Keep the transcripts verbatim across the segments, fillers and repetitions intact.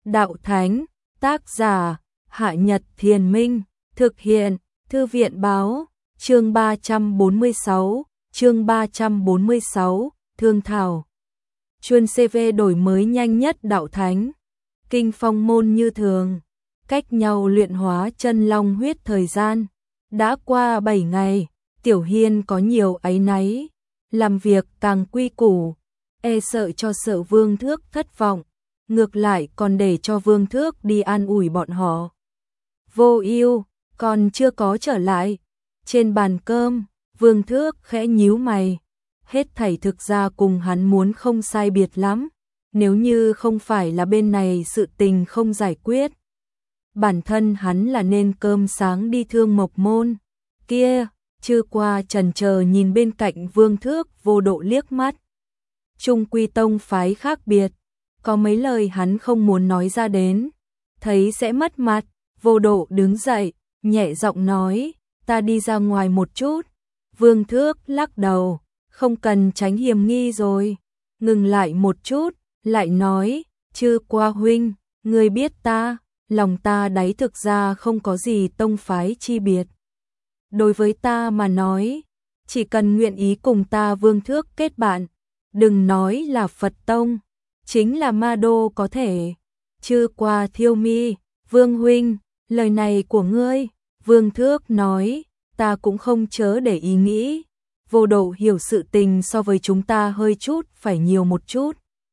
Đạo Thánh, tác giả, Hạ Nhật Thiền Minh, thực hiện, Thư viện Báo, chương ba trăm bốn mươi sáu, chương ba trăm bốn mươi sáu, Thương Thảo. Chuân xê vê đổi mới nhanh nhất Đạo Thánh, Kinh Phong môn như thường, cách nhau luyện hóa chân long huyết thời gian. Đã qua bảy ngày, Tiểu Hiên có nhiều áy náy, làm việc càng quy củ, e sợ cho Sở Vương Thước thất vọng, ngược lại còn để cho Vương Thước đi an ủi bọn họ. Vô Ưu còn chưa có trở lại. Trên bàn cơm, Vương Thước khẽ nhíu mày, hết thảy thực ra cùng hắn muốn không sai biệt lắm, nếu như không phải là bên này sự tình không giải quyết. Bản thân hắn là nên cơm sáng đi Thương Mộc môn. Kia, chưa qua chần chờ nhìn bên cạnh Vương Thước Vô Độ liếc mắt. Trung quy tông phái khác biệt, có mấy lời hắn không muốn nói ra đến, thấy sẽ mất mặt. Vô Độ đứng dậy, nhẹ giọng nói, ta đi ra ngoài một chút. Vương Thước lắc đầu, không cần tránh hiểm nghi rồi. Ngừng lại một chút, lại nói, Chư qua huynh, ngươi biết ta, lòng ta đáy thực ra không có gì tông phái chi biệt. Đối với ta mà nói, chỉ cần nguyện ý cùng ta Vương Thước kết bạn, đừng nói là Phật tông, chính là Ma Đô có thể. Chư qua thiêu mi, Vương huynh, lời này của ngươi. Vương Thước nói, ta cũng không chớ để ý nghĩ. Vô Độ hiểu sự tình so với chúng ta hơi chút phải nhiều một chút.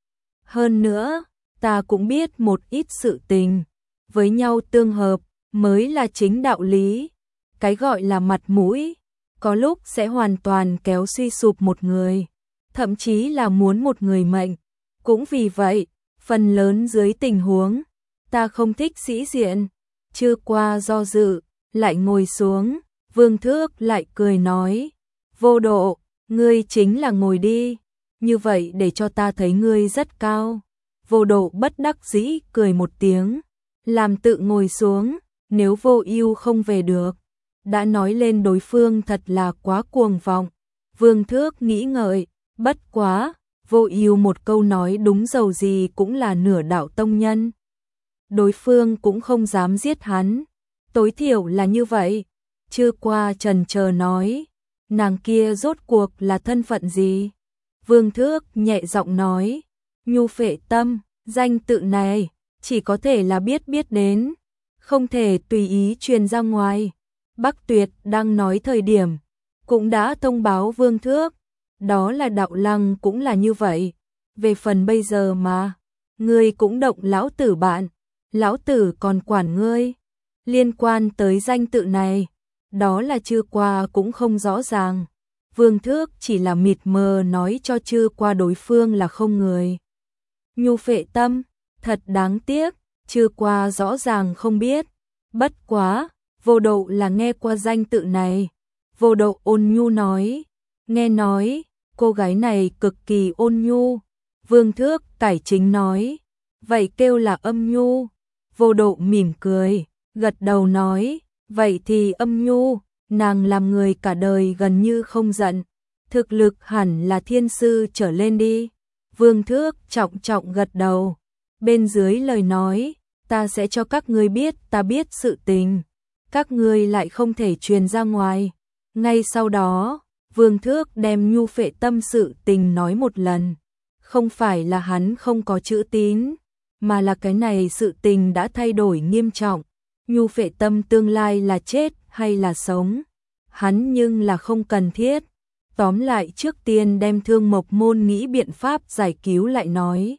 Hơn nữa, ta cũng biết một ít sự tình, với nhau tương hợp mới là chính đạo lý. Cái gọi là mặt mũi, có lúc sẽ hoàn toàn kéo suy sụp một người, thậm chí là muốn một người mệnh. Cũng vì vậy, phần lớn dưới tình huống, ta không thích sĩ diện. Chưa qua do dự, lại ngồi xuống, Vương Thước lại cười nói, Vô Độ, ngươi chính là ngồi đi, như vậy để cho ta thấy ngươi rất cao. Vô Độ bất đắc dĩ cười một tiếng, làm tự ngồi xuống. Nếu Vô Ưu không về được, đã nói lên đối phương thật là quá cuồng vọng. Vương Thước nghĩ ngợi, bất quá, Vô Ưu một câu nói đúng dầu gì cũng là nửa đạo tông nhân. Đối phương cũng không dám giết hắn, tối thiểu là như vậy. Chưa qua chần chờ nói, nàng kia rốt cuộc là thân phận gì? Vương Thước nhẹ giọng nói, Nhu Phệ Tâm, danh tự này chỉ có thể là biết biết đến, không thể tùy ý truyền ra ngoài. Bắc Tuyệt đang nói thời điểm, cũng đã thông báo Vương Thước, đó là Đạo Lăng cũng là như vậy. Về phần bây giờ mà, ngươi cũng động lão tử bạn, lão tử còn quản ngươi. Liên quan tới danh tự này, đó là Chư qua cũng không rõ ràng. Vương Thước chỉ là mịt mờ nói cho Chư qua đối phương là không người. Nhu Phệ Tâm, thật đáng tiếc, Chư qua rõ ràng không biết. Bất quá, Vô Độ là nghe qua danh tự này. Vô Độ ôn nhu nói, nghe nói, cô gái này cực kỳ ôn nhu. Vương Thước cải chính nói, vậy kêu là âm nhu. Vô Độ mỉm cười, gật đầu nói, vậy thì âm nhu, nàng làm người cả đời gần như không giận, thực lực hẳn là thiên sư trở lên đi. Vương Thước trọng trọng gật đầu, bên dưới lời nói, ta sẽ cho các ngươi biết ta biết sự tình, các ngươi lại không thể truyền ra ngoài. Ngay sau đó, Vương Thước đem Nhu Phệ Tâm sự tình nói một lần, không phải là hắn không có chữ tín, mà là cái này sự tình đã thay đổi nghiêm trọng. Nhu Phệ Tâm tương lai là chết hay là sống, hắn nhưng là không cần thiết. Tóm lại trước tiên đem Thương Mộc môn nghĩ biện pháp giải cứu lại nói.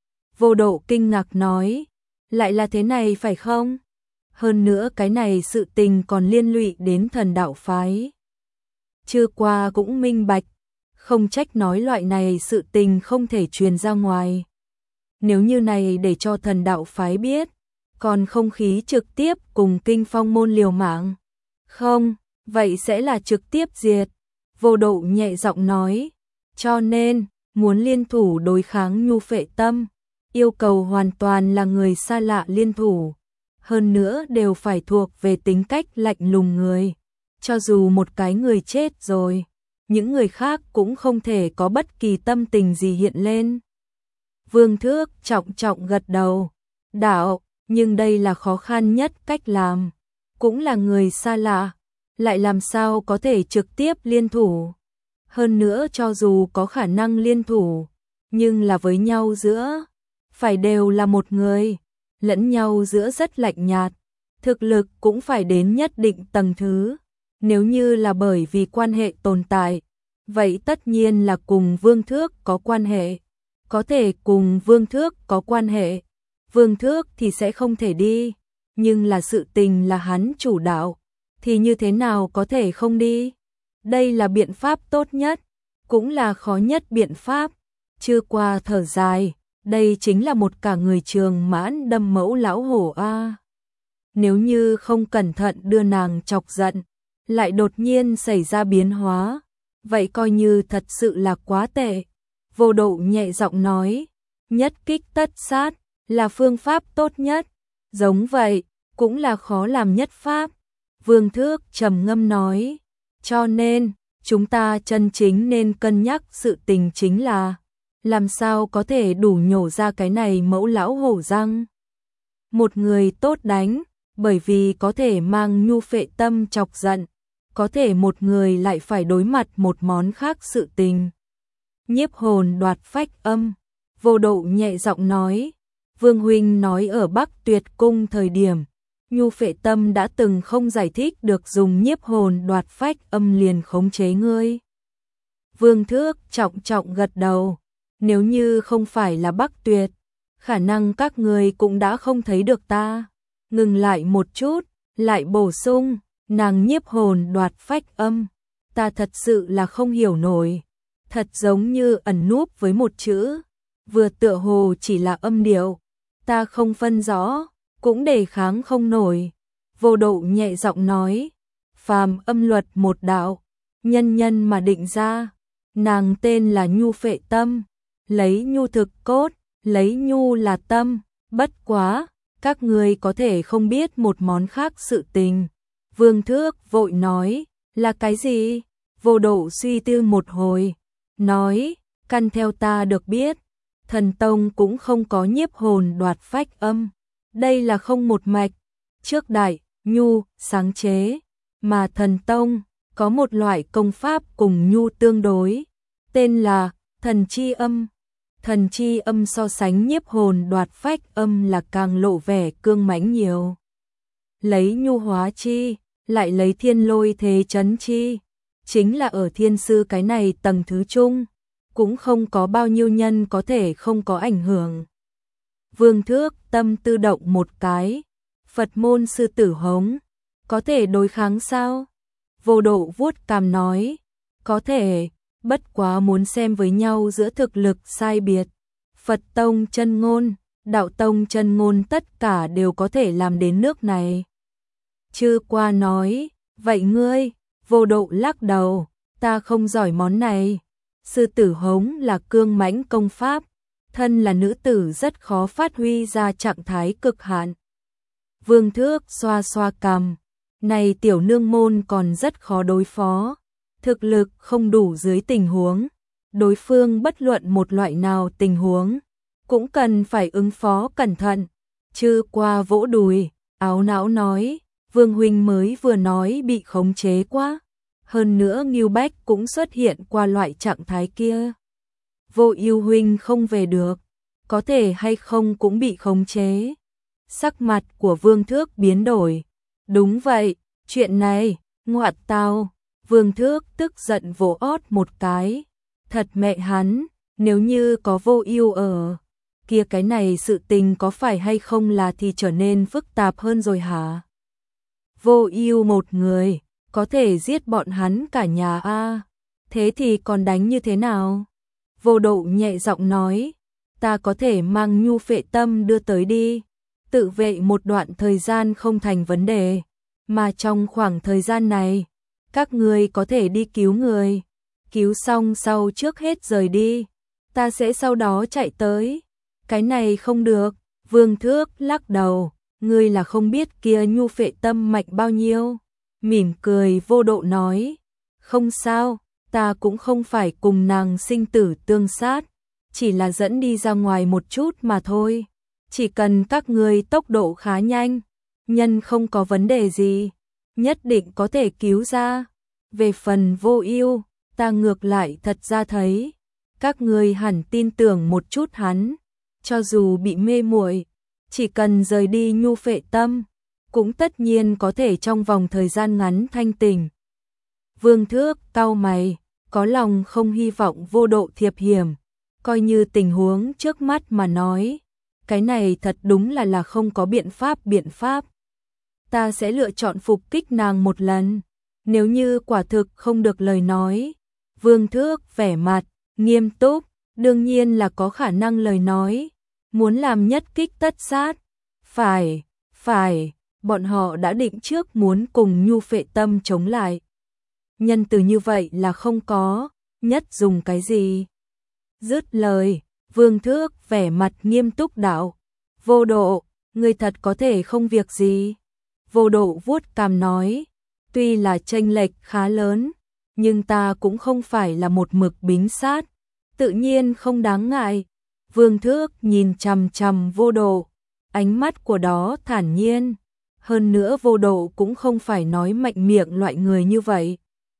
Vô Độ kinh ngạc nói, lại là thế này phải không? Hơn nữa cái này sự tình còn liên lụy đến Thần Đạo phái. Chưa qua cũng minh bạch, không trách nói loại này sự tình không thể truyền ra ngoài. Nếu như này để cho Thần Đạo phái biết, còn không khí trực tiếp cùng Kinh Phong môn liều mạng. Không, vậy sẽ là trực tiếp diệt. Vô Độ nhẹ giọng nói, cho nên, muốn liên thủ đối kháng Nhu Phệ Tâm, yêu cầu hoàn toàn là người xa lạ liên thủ. Hơn nữa đều phải thuộc về tính cách lạnh lùng người. Cho dù một cái người chết rồi, những người khác cũng không thể có bất kỳ tâm tình gì hiện lên. Vương Thước trọng trọng gật đầu, đạo, nhưng đây là khó khăn nhất cách làm. Cũng là người xa lạ, lại làm sao có thể trực tiếp liên thủ. Hơn nữa cho dù có khả năng liên thủ, nhưng là với nhau giữa, phải đều là một người, lẫn nhau giữa rất lạnh nhạt, thực lực cũng phải đến nhất định tầng thứ. Nếu như là bởi vì quan hệ tồn tại, vậy tất nhiên là cùng Vương Thước có quan hệ. Có thể cùng Vương Thước có quan hệ, Vương Thước thì sẽ không thể đi, nhưng là sự tình là hắn chủ đạo, thì như thế nào có thể không đi? Đây là biện pháp tốt nhất, cũng là khó nhất biện pháp. Chưa qua thở dài, đây chính là một cả người trường mãn đâm mẫu lão hổ a. Nếu như không cẩn thận đưa nàng chọc giận, lại đột nhiên xảy ra biến hóa, vậy coi như thật sự là quá tệ. Vô Độ nhẹ giọng nói, nhất kích tất sát là phương pháp tốt nhất, giống vậy, cũng là khó làm nhất pháp. Vương Thước trầm ngâm nói, cho nên, chúng ta chân chính nên cân nhắc sự tình chính là, làm sao có thể đủ nhổ ra cái này mẫu lão hổ răng. Một người tốt đánh, bởi vì có thể mang nhu phệ tâm chọc giận, có thể một người lại phải đối mặt một món khác sự tình. Nhiếp hồn đoạt phách âm, Vô Độ nhẹ giọng nói, Vương huynh nói ở Bắc Tuyệt cung thời điểm, nhu phệ tâm đã từng không giải thích được dùng nhiếp hồn đoạt phách âm liền khống chế ngươi. Vương Thước trọng trọng gật đầu, nếu như không phải là Bắc Tuyệt, khả năng các ngươi cũng đã không thấy được ta. Ngừng lại một chút, lại bổ sung, nàng nhiếp hồn đoạt phách âm, ta thật sự là không hiểu nổi, thật giống như ẩn núp với một chữ, vừa tựa hồ chỉ là âm điệu, ta không phân rõ, cũng đề kháng không nổi. Vô Độ nhẹ giọng nói, phàm âm luật một đạo, nhân nhân mà định ra, nàng tên là nhu phệ tâm, lấy nhu thực cốt, lấy nhu là tâm, bất quá, các ngươi có thể không biết một món khác sự tình. Vương Thước vội nói, là cái gì? Vô Độ suy tư một hồi, nói, căn theo ta được biết, thần tông cũng không có nhiếp hồn đoạt phách âm, đây là không một mạch, trước đại, nhu, sáng chế, mà thần tông, có một loại công pháp cùng nhu tương đối, tên là thần chi âm. Thần chi âm so sánh nhiếp hồn đoạt phách âm là càng lộ vẻ cương mãnh nhiều. Lấy nhu hóa chi, lại lấy thiên lôi thế chấn chi, chính là ở thiên sư cái này tầng thứ chung, cũng không có bao nhiêu nhân có thể không có ảnh hưởng. Vương Thước tâm tư động một cái, Phật môn sư tử hống, có thể đối kháng sao? Vô Độ vuốt cằm nói, có thể, bất quá muốn xem với nhau giữa thực lực sai biệt. Phật tông chân ngôn, đạo tông chân ngôn tất cả đều có thể làm đến nước này. Chư qua nói, vậy ngươi? Vô Độ lắc đầu, ta không giỏi món này. Sư tử hống là cương mãnh công pháp, thân là nữ tử rất khó phát huy ra trạng thái cực hạn. Vương Thước xoa xoa cằm, này tiểu nương môn còn rất khó đối phó, thực lực không đủ dưới tình huống, đối phương bất luận một loại nào tình huống, cũng cần phải ứng phó cẩn thận. Chư qua vỗ đùi, áo não nói, Vương huynh mới vừa nói bị khống chế quá, hơn nữa Ngưu Bách cũng xuất hiện qua loại trạng thái kia. Vô Ưu huynh không về được, có thể hay không cũng bị khống chế. Sắc mặt của Vương Thước biến đổi. Đúng vậy, chuyện này, ngoại tao. Vương Thước tức giận vỗ ót một cái. Thật mẹ hắn, nếu như có Vô Ưu ở, kia cái này sự tình có phải hay không là thì trở nên phức tạp hơn rồi hả? Vô Ưu một người, có thể giết bọn hắn cả nhà a, thế thì còn đánh như thế nào? Vô Độ nhẹ giọng nói, ta có thể mang nhu phệ tâm đưa tới đi, tự vệ một đoạn thời gian không thành vấn đề, mà trong khoảng thời gian này, các ngươi có thể đi cứu người, cứu xong sau trước hết rời đi, ta sẽ sau đó chạy tới. Cái này không được, Vương Thước lắc đầu, ngươi là không biết kia nhu phệ tâm mạnh bao nhiêu. Mỉm cười Vô Độ nói, không sao, ta cũng không phải cùng nàng sinh tử tương sát, chỉ là dẫn đi ra ngoài một chút mà thôi. chỉ cần các ngươi tốc độ khá nhanh, nhân không có vấn đề gì, nhất định có thể cứu ra. Về phần Vô Ưu, ta ngược lại thật ra thấy, các ngươi hẳn tin tưởng một chút hắn, cho dù bị mê muội, chỉ cần rời đi nhu phệ tâm, cũng tất nhiên có thể trong vòng thời gian ngắn thanh tỉnh. Vương Thước cau mày, có lòng không hy vọng Vô Độ thiệp hiểm, coi như tình huống trước mắt mà nói, cái này thật đúng là là không có biện pháp biện pháp. Ta sẽ lựa chọn phục kích nàng một lần, nếu như quả thực không được lời nói. Vương Thước vẻ mặt nghiêm túc, đương nhiên là có khả năng lời nói, muốn làm nhất kích tất sát. Phải, phải, bọn họ đã định trước muốn cùng nhu phệ tâm chống lại. Nhân từ như vậy là không có, nhất dùng cái gì? Dứt lời, Vương Thước vẻ mặt nghiêm túc đạo, Vô Độ, ngươi thật có thể không việc gì. Vô Độ vuốt cằm nói, tuy là chênh lệch khá lớn, nhưng ta cũng không phải là một mực bính sát, tự nhiên không đáng ngại. Vương Thước nhìn chằm chằm Vô Độ, ánh mắt của đó thản nhiên, hơn nữa Vô Độ cũng không phải nói mạnh miệng loại người như vậy.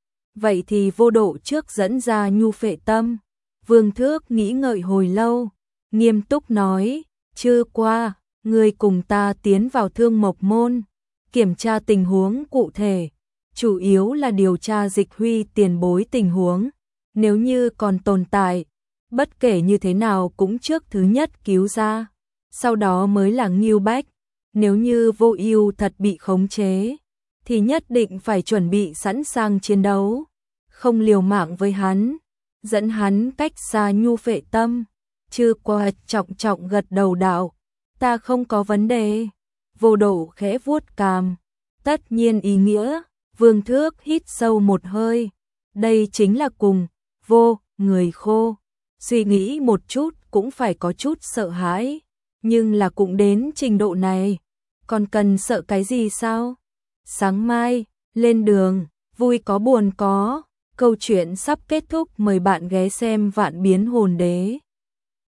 Vậy thì Vô Độ trước dẫn ra nhu phệ tâm. Vương Thước nghĩ ngợi hồi lâu, nghiêm túc nói, trưa qua, ngươi cùng ta tiến vào Thương Mộc Môn, kiểm tra tình huống cụ thể, chủ yếu là điều tra Dịch Huy tiền bối tình huống, nếu như còn tồn tại, bất kể như thế nào cũng trước thứ nhất cứu ra, sau đó mới là Ngưu Bách, nếu như Vô Ưu thật bị khống chế, thì nhất định phải chuẩn bị sẵn sàng chiến đấu, không liều mạng với hắn, dẫn hắn cách xa nhu phệ tâm. Chư Qua trọng trọng gật đầu đạo, ta không có vấn đề. Vô Độ khẽ vuốt cằm, tất nhiên ý nghĩa. Vương Thước hít sâu một hơi, đây chính là cùng Vô người khô, suy nghĩ một chút cũng phải có chút sợ hãi, nhưng là cũng đến trình độ này, còn cần sợ cái gì sao? Sáng mai, lên đường, vui có buồn có, câu chuyện sắp kết thúc, mời bạn ghé xem Vạn Biến Hồn Đế.